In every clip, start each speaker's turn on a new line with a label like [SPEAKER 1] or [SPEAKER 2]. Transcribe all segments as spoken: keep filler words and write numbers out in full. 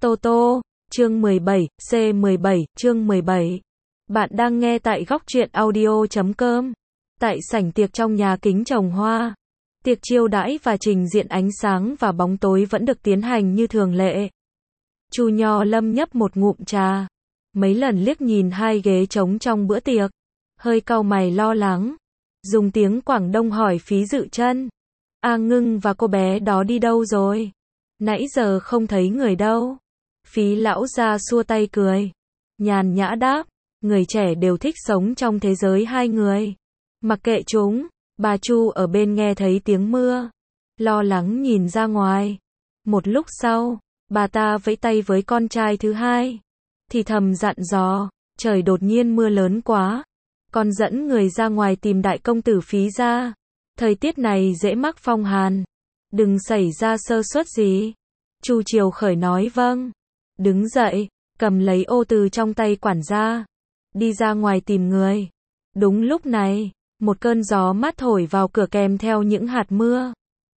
[SPEAKER 1] Tô Tô, chương mười bảy, C mười bảy, chương mười bảy. Bạn đang nghe tại góc truyện audio chấm com. Tại sảnh tiệc trong nhà kính trồng hoa, tiệc chiêu đãi và trình diện ánh sáng và bóng tối vẫn được tiến hành như thường lệ. Chu Nho Lâm nhấp một ngụm trà, mấy lần liếc nhìn hai ghế trống trong bữa tiệc, hơi cau mày lo lắng, dùng tiếng Quảng Đông hỏi Phí Dự Chân, A Ngưng và cô bé đó đi đâu rồi? Nãy giờ không thấy người đâu. Phí lão gia xua tay cười, nhàn nhã đáp, người trẻ đều thích sống trong thế giới hai người. Mặc kệ chúng. Bà Chu ở bên nghe thấy tiếng mưa, lo lắng nhìn ra ngoài. Một lúc sau, bà ta vẫy tay với con trai thứ hai, thì thầm dặn dò, trời đột nhiên mưa lớn quá, con dẫn người ra ngoài tìm đại công tử Phí gia. Thời tiết này dễ mắc phong hàn, đừng xảy ra sơ suất gì. Chu Triều Khởi nói vâng, đứng dậy, cầm lấy ô từ trong tay quản gia, đi ra ngoài tìm người. Đúng lúc này, một cơn gió mát thổi vào cửa kèm theo những hạt mưa.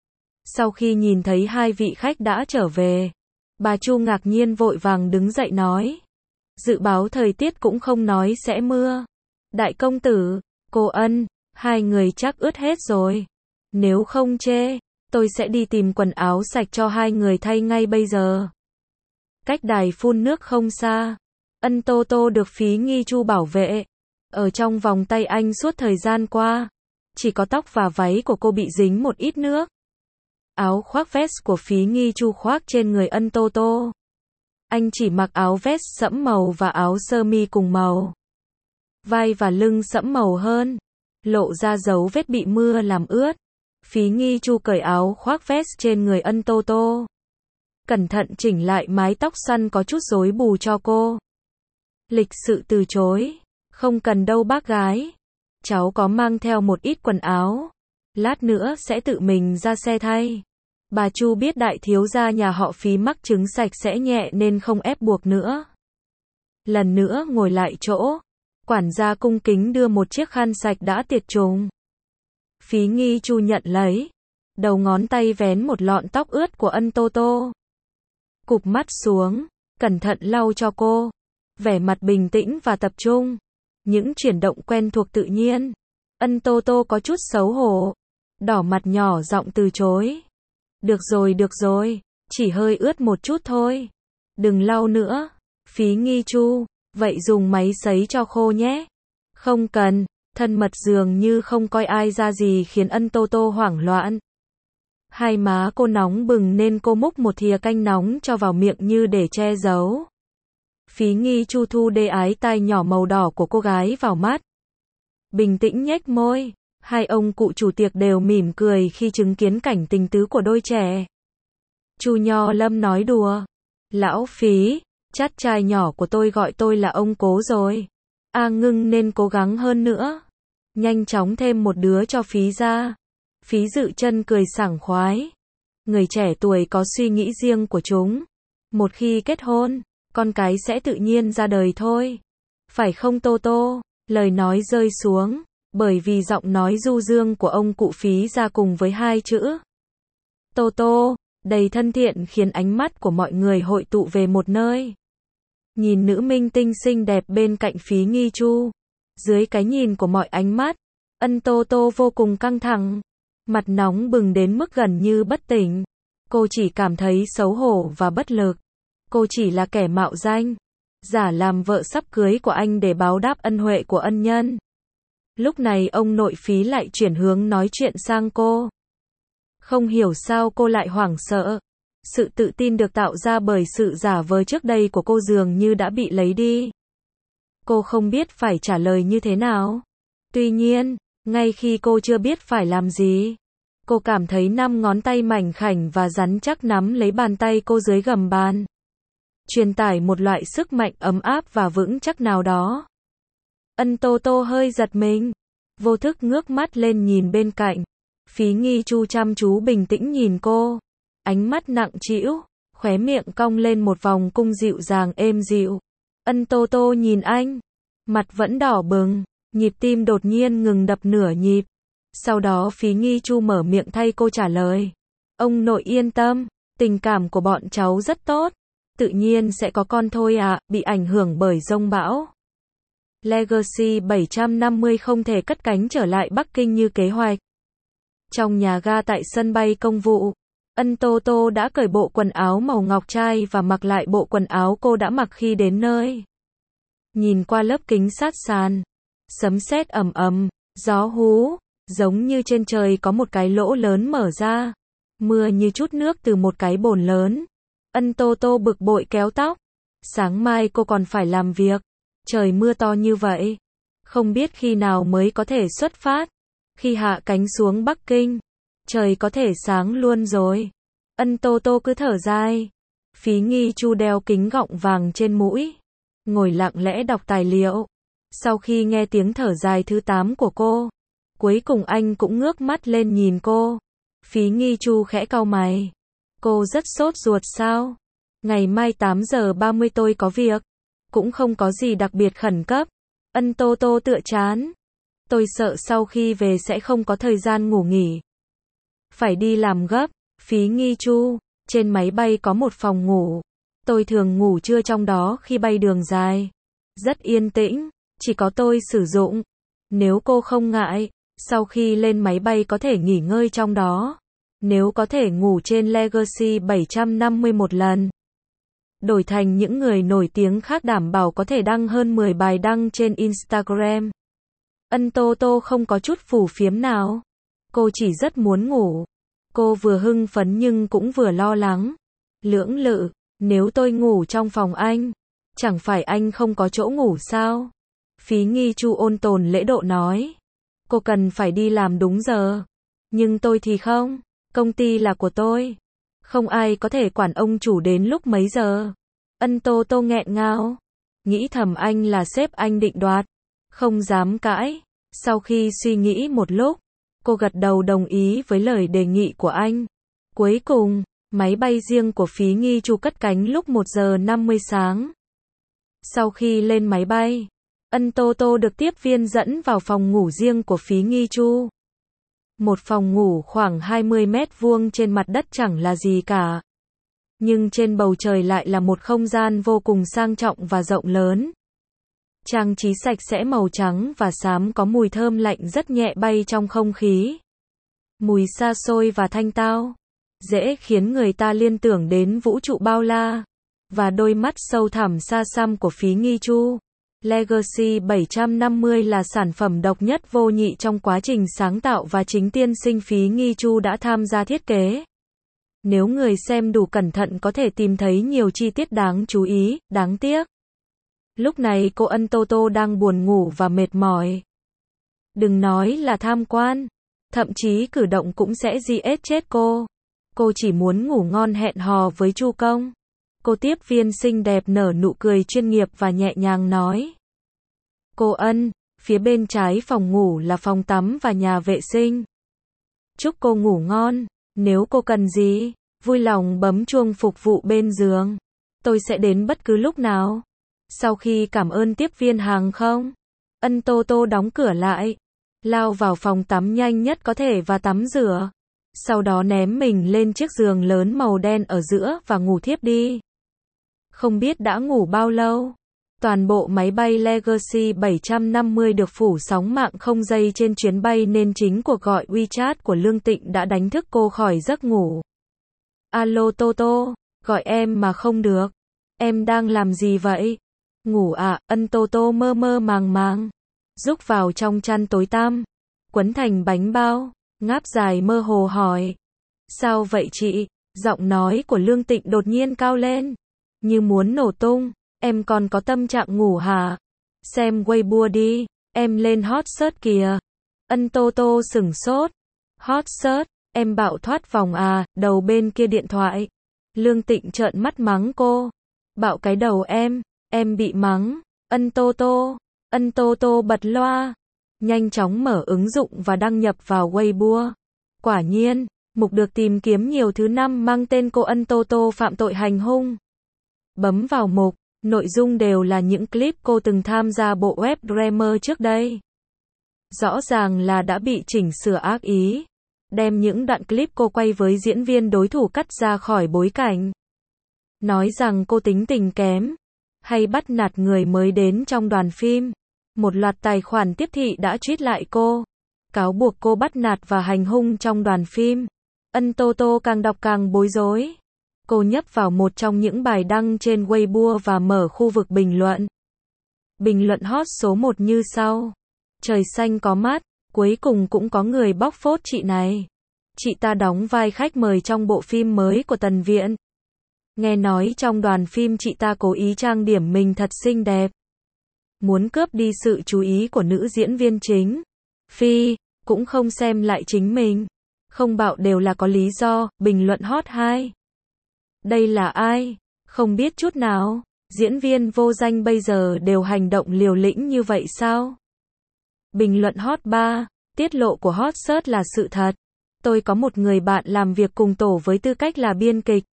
[SPEAKER 1] Sau khi nhìn thấy hai vị khách đã trở về, bà Chu ngạc nhiên vội vàng đứng dậy nói, dự báo thời tiết cũng không nói sẽ mưa. Đại công tử, cô Ân, hai người chắc ướt hết rồi. Nếu không chê, tôi sẽ đi tìm quần áo sạch cho hai người thay ngay bây giờ. Cách đài phun nước không xa, Ân Tô Tô được Phí Nghi Chu bảo vệ ở trong vòng tay anh suốt thời gian qua. Chỉ có tóc và váy của cô bị dính một ít nước. Áo khoác vest của Phí Nghi Chu khoác trên người Ân Tô Tô. Anh chỉ mặc áo vest sẫm màu và áo sơ mi cùng màu. Vai và lưng sẫm màu hơn, lộ ra dấu vết bị mưa làm ướt. Phí Nghi Chu cởi áo khoác vest trên người Ân Tô Tô, cẩn thận chỉnh lại mái tóc xoăn có chút rối bù cho cô. Lịch sự từ chối, không cần đâu bác gái, cháu có mang theo một ít quần áo, lát nữa sẽ tự mình ra xe thay. Bà Chu biết đại thiếu gia nhà họ Phí mắc chứng sạch sẽ nhẹ nên không ép buộc nữa. Lần nữa ngồi lại chỗ, quản gia cung kính đưa một chiếc khăn sạch đã tiệt trùng. Phí Nghi Chu nhận lấy, đầu ngón tay vén một lọn tóc ướt của Ân Tô Tô, cụp mắt xuống, cẩn thận lau cho cô, vẻ mặt bình tĩnh và tập trung, những chuyển động quen thuộc tự nhiên. Ân Tô Tô có chút xấu hổ, đỏ mặt nhỏ giọng từ chối. Được rồi được rồi, chỉ hơi ướt một chút thôi, đừng lau nữa. Phí Nghi Chu, vậy dùng máy sấy cho khô nhé. Không cần. Thân mật dường như không coi ai ra gì khiến Ân Tô Tô hoảng loạn. Hai má cô nóng bừng nên cô múc một thìa canh nóng cho vào miệng như để che giấu. Phí Nghi Chu thu đê ái tai nhỏ màu đỏ của cô gái vào mắt, bình tĩnh nhếch môi. Hai ông cụ chủ tiệc đều mỉm cười khi chứng kiến cảnh tình tứ của đôi trẻ. Chu Nho Lâm nói đùa, lão Phí, chát trai nhỏ của tôi gọi tôi là ông cố rồi. A Ngưng nên cố gắng hơn nữa, nhanh chóng thêm một đứa cho Phí gia. Phí Dự Chân cười sảng khoái, người trẻ tuổi có suy nghĩ riêng của chúng, một khi kết hôn, con cái sẽ tự nhiên ra đời thôi, phải không Tô Tô? Lời nói rơi xuống, bởi vì giọng nói du dương của ông cụ Phí gia cùng với hai chữ Tô Tô đầy thân thiện khiến ánh mắt của mọi người hội tụ về một nơi. Nhìn nữ minh tinh xinh đẹp bên cạnh Phí Nghi Chu, dưới cái nhìn của mọi ánh mắt, Ân Tô Tô vô cùng căng thẳng, mặt nóng bừng đến mức gần như bất tỉnh. Cô chỉ cảm thấy xấu hổ và bất lực. Cô chỉ là kẻ mạo danh, giả làm vợ sắp cưới của anh để báo đáp ân huệ của ân nhân. Lúc này ông nội Phí lại chuyển hướng nói chuyện sang cô. Không hiểu sao cô lại hoảng sợ. Sự tự tin được tạo ra bởi sự giả vờ trước đây của cô dường như đã bị lấy đi. Cô không biết phải trả lời như thế nào. Tuy nhiên, ngay khi cô chưa biết phải làm gì, cô cảm thấy năm ngón tay mảnh khảnh và rắn chắc nắm lấy bàn tay cô dưới gầm bàn, truyền tải một loại sức mạnh ấm áp và vững chắc nào đó. Ân Tô Tô hơi giật mình, vô thức ngước mắt lên nhìn bên cạnh. Phí Nghi Chu chăm chú bình tĩnh nhìn cô, ánh mắt nặng trĩu, khóe miệng cong lên một vòng cung dịu dàng êm dịu. Ân Tô Tô nhìn anh, mặt vẫn đỏ bừng, nhịp tim đột nhiên ngừng đập nửa nhịp. Sau đó Phí Nghi Chu mở miệng thay cô trả lời. Ông nội yên tâm, tình cảm của bọn cháu rất tốt. Tự nhiên sẽ có con thôi à, bị ảnh hưởng bởi giông bão. Legacy bảy trăm năm mươi không thể cất cánh trở lại Bắc Kinh như kế hoạch. Trong nhà ga tại sân bay công vụ, Ân Tô Tô đã cởi bộ quần áo màu ngọc trai và mặc lại bộ quần áo cô đã mặc khi đến nơi. Nhìn qua lớp kính sát sàn, sấm sét ầm ầm, gió hú, giống như trên trời có một cái lỗ lớn mở ra, mưa như chút nước từ một cái bồn lớn. Ân Tô Tô bực bội kéo tóc. Sáng mai cô còn phải làm việc. Trời mưa to như vậy, không biết khi nào mới có thể xuất phát. Khi hạ cánh xuống Bắc Kinh, trời có thể sáng luôn rồi. Ân Tô Tô cứ thở dài. Phí Nghi Chu đeo kính gọng vàng trên mũi, ngồi lặng lẽ đọc tài liệu. Sau khi nghe tiếng thở dài thứ tám của cô, cuối cùng anh cũng ngước mắt lên nhìn cô. Phí Nghi Chu khẽ cau mày. Cô rất sốt ruột sao? Ngày mai tám giờ ba mươi tôi có việc. Cũng không có gì đặc biệt khẩn cấp. Ân Tô Tô tựa chán. Tôi sợ sau khi về sẽ không có thời gian ngủ nghỉ. Phải đi làm gấp. Phí Nghi Chu, trên máy bay có một phòng ngủ. Tôi thường ngủ trưa trong đó khi bay đường dài. Rất yên tĩnh, chỉ có tôi sử dụng. Nếu cô không ngại, sau khi lên máy bay có thể nghỉ ngơi trong đó. Nếu có thể ngủ trên Legacy bảy trăm năm mươi một lần. Đổi thành những người nổi tiếng khác đảm bảo có thể đăng hơn mười bài đăng trên Instagram. Ân Tô Tô không có chút phù phiếm nào. Cô chỉ rất muốn ngủ. Cô vừa hưng phấn nhưng cũng vừa lo lắng. Lưỡng lự, nếu tôi ngủ trong phòng anh, chẳng phải anh không có chỗ ngủ sao? Phí Nghi Chu ôn tồn lễ độ nói. Cô cần phải đi làm đúng giờ. Nhưng tôi thì không. Công ty là của tôi. Không ai có thể quản ông chủ đến lúc mấy giờ. Ân Tô Tô nghẹn ngào. Nghĩ thầm anh là sếp anh định đoạt. Không dám cãi. Sau khi suy nghĩ một lúc, cô gật đầu đồng ý với lời đề nghị của anh. Cuối cùng, máy bay riêng của Phí Nghi Chu cất cánh lúc một giờ năm mươi sáng. Sau khi lên máy bay, Ân Tô Tô được tiếp viên dẫn vào phòng ngủ riêng của Phí Nghi Chu. Một phòng ngủ khoảng hai mươi mét vuông trên mặt đất chẳng là gì cả. Nhưng trên bầu trời lại là một không gian vô cùng sang trọng và rộng lớn. Trang trí sạch sẽ màu trắng và xám có mùi thơm lạnh rất nhẹ bay trong không khí. Mùi xa xôi và thanh tao, dễ khiến người ta liên tưởng đến vũ trụ bao la. Và đôi mắt sâu thẳm xa xăm của Phí Nghi Chu. Legacy bảy trăm năm mươi là sản phẩm độc nhất vô nhị trong quá trình sáng tạo và chính tiên sinh Phí Nghi Chu đã tham gia thiết kế. Nếu người xem đủ cẩn thận có thể tìm thấy nhiều chi tiết đáng chú ý, đáng tiếc. Lúc này cô Ân Tô Tô đang buồn ngủ và mệt mỏi. Đừng nói là tham quan, thậm chí cử động cũng sẽ giết chết cô. Cô chỉ muốn ngủ ngon hẹn hò với Chu Công. Cô tiếp viên xinh đẹp nở nụ cười chuyên nghiệp và nhẹ nhàng nói. Cô Ân, phía bên trái phòng ngủ là phòng tắm và nhà vệ sinh. Chúc cô ngủ ngon, nếu cô cần gì, vui lòng bấm chuông phục vụ bên giường. Tôi sẽ đến bất cứ lúc nào. Sau khi cảm ơn tiếp viên hàng không, Ân Tô Tô đóng cửa lại, lao vào phòng tắm nhanh nhất có thể và tắm rửa. Sau đó ném mình lên chiếc giường lớn màu đen ở giữa và ngủ thiếp đi. Không biết đã ngủ bao lâu. Toàn bộ máy bay Legacy bảy trăm năm mươi được phủ sóng mạng không dây trên chuyến bay nên chính cuộc gọi WeChat của Lương Tịnh đã đánh thức cô khỏi giấc ngủ. Alo Tô Tô, gọi em mà không được. Em đang làm gì vậy? Ngủ à? Ân Tô Tô mơ mơ màng màng, rúc vào trong chăn tối tăm, quấn thành bánh bao, ngáp dài mơ hồ hỏi. Sao vậy chị? Giọng nói của Lương Tịnh đột nhiên cao lên, như muốn nổ tung. Em còn có tâm trạng ngủ hả? Xem Weibo đi, em lên hot search kìa. Ân Tô Tô sửng sốt. Hot search, em bạo thoát vòng à? Đầu bên kia điện thoại, Lương Tịnh trợn mắt mắng cô. Bạo cái đầu em, em bị mắng. Ân Tô Tô, Ân Tô Tô bật loa, nhanh chóng mở ứng dụng và đăng nhập vào Weibo. Quả nhiên, mục được tìm kiếm nhiều thứ năm mang tên cô Ân Tô Tô phạm tội hành hung. Bấm vào mục, nội dung đều là những clip cô từng tham gia bộ web drama trước đây. Rõ ràng là đã bị chỉnh sửa ác ý, đem những đoạn clip cô quay với diễn viên đối thủ cắt ra khỏi bối cảnh. nói rằng cô tính tình kém, hay bắt nạt người mới đến trong đoàn phim. Một loạt tài khoản tiếp thị đã tweet lại cô, cáo buộc cô bắt nạt và hành hung trong đoàn phim. Ân Tô Tô càng đọc càng bối rối. Cô nhấp vào một trong những bài đăng trên Weibo và mở khu vực bình luận. Bình luận hot số một như sau. Trời xanh có mắt, cuối cùng cũng có người bóc phốt chị này. Chị ta đóng vai khách mời trong bộ phim mới của Tần Viện. Nghe nói trong đoàn phim chị ta cố ý trang điểm mình thật xinh đẹp, muốn cướp đi sự chú ý của nữ diễn viên chính. Phi, cũng không xem lại chính mình. Không bạo đều là có lý do. Bình luận hot hai. Đây là ai? Không biết chút nào. Diễn viên vô danh bây giờ đều hành động liều lĩnh như vậy sao? Bình luận hot ba. Tiết lộ của hot search là sự thật. Tôi có một người bạn làm việc cùng tổ với tư cách là biên kịch.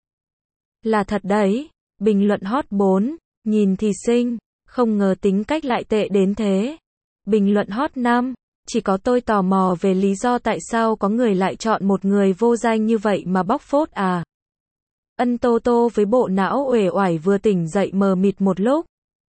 [SPEAKER 1] Là thật đấy. Bình luận hot bốn. Nhìn thì xinh, không ngờ tính cách lại tệ đến thế. Bình luận hot năm. Chỉ có tôi tò mò về lý do tại sao có người lại chọn một người vô danh như vậy mà bóc phốt à. Ân Tô Tô với bộ não uể oải vừa tỉnh dậy mờ mịt một lúc.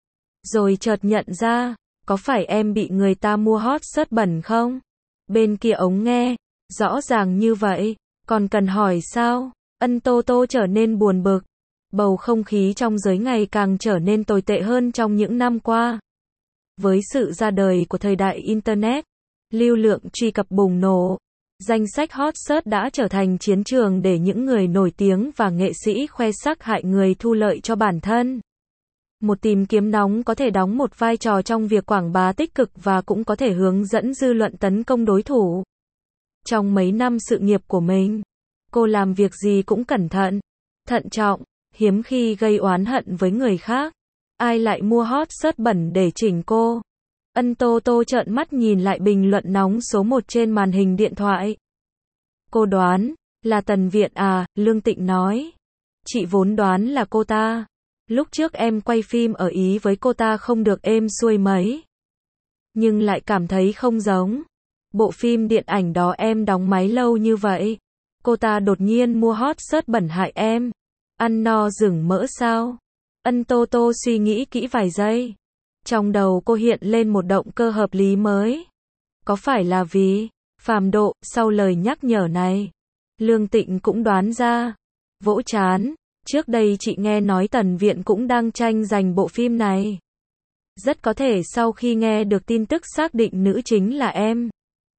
[SPEAKER 1] Rồi chợt nhận ra, có phải em bị người ta mua hot search bẩn không? Bên kia ống nghe, rõ ràng như vậy, còn cần hỏi sao? Ân Tô Tô trở nên buồn bực. Bầu không khí trong giới ngày càng trở nên tồi tệ hơn trong những năm qua. Với sự ra đời của thời đại Internet, lưu lượng truy cập bùng nổ, danh sách hot search đã trở thành chiến trường để những người nổi tiếng và nghệ sĩ khoe sắc hại người thu lợi cho bản thân. Một tìm kiếm nóng có thể đóng một vai trò trong việc quảng bá tích cực và cũng có thể hướng dẫn dư luận tấn công đối thủ. Trong mấy năm sự nghiệp của mình, cô làm việc gì cũng cẩn thận, thận trọng, hiếm khi gây oán hận với người khác. Ai lại mua hot search bẩn để chỉnh cô? Ân Tô Tô trợn mắt nhìn lại bình luận nóng số một trên màn hình điện thoại. Cô đoán, là Tần Viện à, Lương Tịnh nói. Chị vốn đoán là cô ta. Lúc trước em quay phim ở Ý với cô ta không được êm xuôi mấy. Nhưng lại cảm thấy không giống. Bộ phim điện ảnh đó em đóng máy lâu như vậy. Cô ta đột nhiên mua hot search bẩn hại em. Ăn no rừng mỡ sao? Ân Tô Tô suy nghĩ kỹ vài giây. Trong đầu cô hiện lên một động cơ hợp lý mới. Có phải là vì phàm độ? Sau lời nhắc nhở này, Lương Tịnh cũng đoán ra. Vỗ chán. Trước đây chị nghe nói Tần Viện cũng đang tranh giành bộ phim này. Rất có thể sau khi nghe được tin tức xác định nữ chính là em,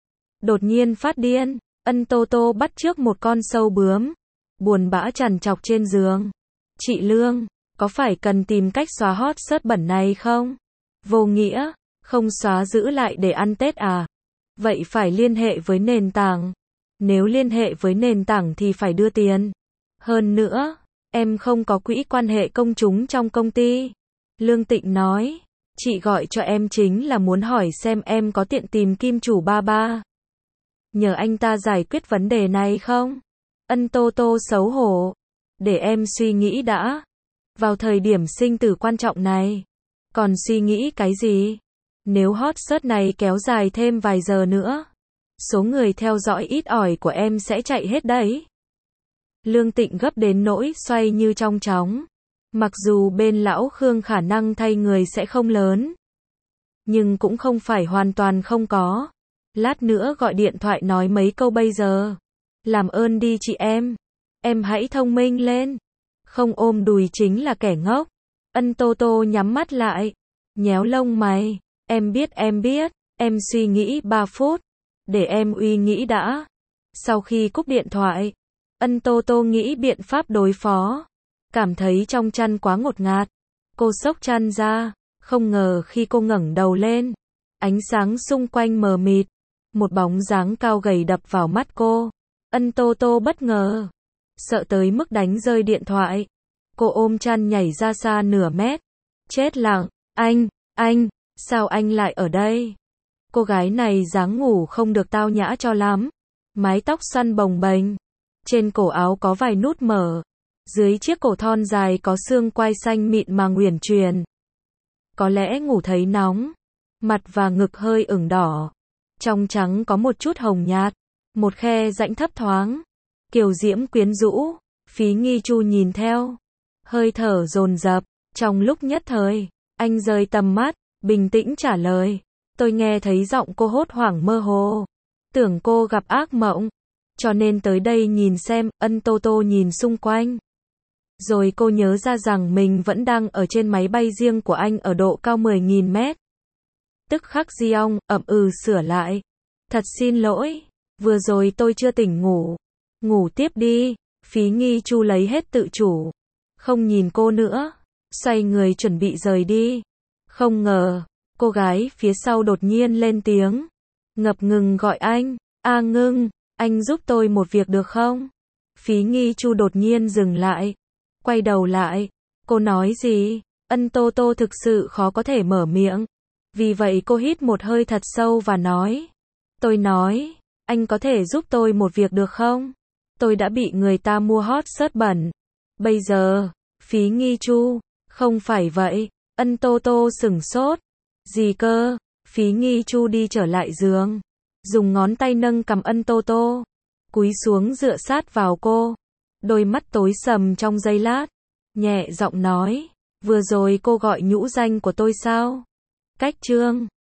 [SPEAKER 1] đột nhiên phát điên. Ân Tô Tô bắt chước một con sâu bướm, buồn bã trằn trọc trên giường. Chị Lương, có phải cần tìm cách xóa hot search bẩn này không? Vô nghĩa, không xóa giữ lại để ăn Tết à? Vậy phải liên hệ với nền tảng. Nếu liên hệ với nền tảng thì phải đưa tiền. Hơn nữa, em không có quỹ quan hệ công chúng trong công ty. Lương Tịnh nói, chị gọi cho em chính là muốn hỏi xem em có tiện tìm kim chủ ba ba, nhờ anh ta giải quyết vấn đề này không? Ân Tô Tô xấu hổ. Để em suy nghĩ đã. Vào thời điểm sinh tử quan trọng này, còn suy nghĩ cái gì? Nếu hot search này kéo dài thêm vài giờ nữa, số người theo dõi ít ỏi của em sẽ chạy hết đấy. Lương Tịnh gấp đến nỗi xoay như trong chóng. Mặc dù bên lão Khương khả năng thay người sẽ không lớn, nhưng cũng không phải hoàn toàn không có. Lát nữa gọi điện thoại nói mấy câu bây giờ. Làm ơn đi chị em. Em hãy thông minh lên. Không ôm đùi chính là kẻ ngốc. Ân Tô Tô nhắm mắt lại, nhéo lông mày. Em biết em biết, em suy nghĩ ba phút. Để em uy nghĩ đã. Sau khi cúp điện thoại, Ân Tô Tô nghĩ biện pháp đối phó. Cảm thấy trong chăn quá ngột ngạt. Cô xốc chăn ra, không ngờ khi cô ngẩng đầu lên, ánh sáng xung quanh mờ mịt. Một bóng dáng cao gầy đập vào mắt cô. Ân Tô Tô bất ngờ, sợ tới mức đánh rơi điện thoại. Cô ôm chăn nhảy ra xa nửa mét. Chết lặng, anh, anh, sao anh lại ở đây? Cô gái này dáng ngủ không được tao nhã cho lắm. Mái tóc xoăn bồng bềnh, trên cổ áo có vài nút mở, dưới chiếc cổ thon dài có xương quai xanh mịn màng uyển chuyển. Có lẽ ngủ thấy nóng, mặt và ngực hơi ửng đỏ. Trong trắng có một chút hồng nhạt, một khe rãnh thấp thoáng. Kiều diễm quyến rũ, Phí Nghi Chu nhìn theo. hơi thở dồn dập. Trong lúc nhất thời, anh rời tầm mắt, bình tĩnh trả lời. Tôi nghe thấy giọng cô hốt hoảng mơ hồ. Tưởng cô gặp ác mộng. Cho nên tới đây nhìn xem, Ân Tô Tô nhìn xung quanh. Rồi cô nhớ ra rằng mình vẫn đang ở trên máy bay riêng của anh ở độ cao mười nghìn mét. Tức khắc Giong, ậm ừ sửa lại. Thật xin lỗi, vừa rồi tôi chưa tỉnh ngủ. Ngủ tiếp đi, Phí Nghi Chu lấy hết tự chủ. Không nhìn cô nữa, xoay người chuẩn bị rời đi. Không ngờ, cô gái phía sau đột nhiên lên tiếng. Ngập ngừng gọi anh, A Ngưng, anh giúp tôi một việc được không? Phí Nghi Chu đột nhiên dừng lại. Quay đầu lại, cô nói gì? Ân Tô Tô thực sự khó có thể mở miệng. Vì vậy cô hít một hơi thật sâu và nói. Tôi nói, anh có thể giúp tôi một việc được không? Tôi đã bị người ta mua hot search bẩn. Bây giờ, Phí Nghi Chu, không phải vậy. Ân Tô Tô sửng sốt. Gì cơ? Phí Nghi Chu đi trở lại giường. Dùng ngón tay nâng cằm Ân Tô Tô. Cúi xuống dựa sát vào cô. Đôi mắt tối sầm trong giây lát. Nhẹ giọng nói. Vừa rồi cô gọi nhũ danh của tôi sao? Cách chương